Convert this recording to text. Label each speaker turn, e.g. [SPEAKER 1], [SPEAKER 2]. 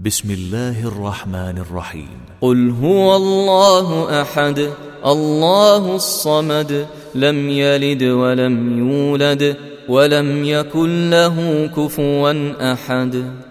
[SPEAKER 1] بسم الله الرحمن الرحيم.
[SPEAKER 2] قل هو الله أحد الله الصمد لم يلد ولم يولد ولم يكن له كفوا أحد.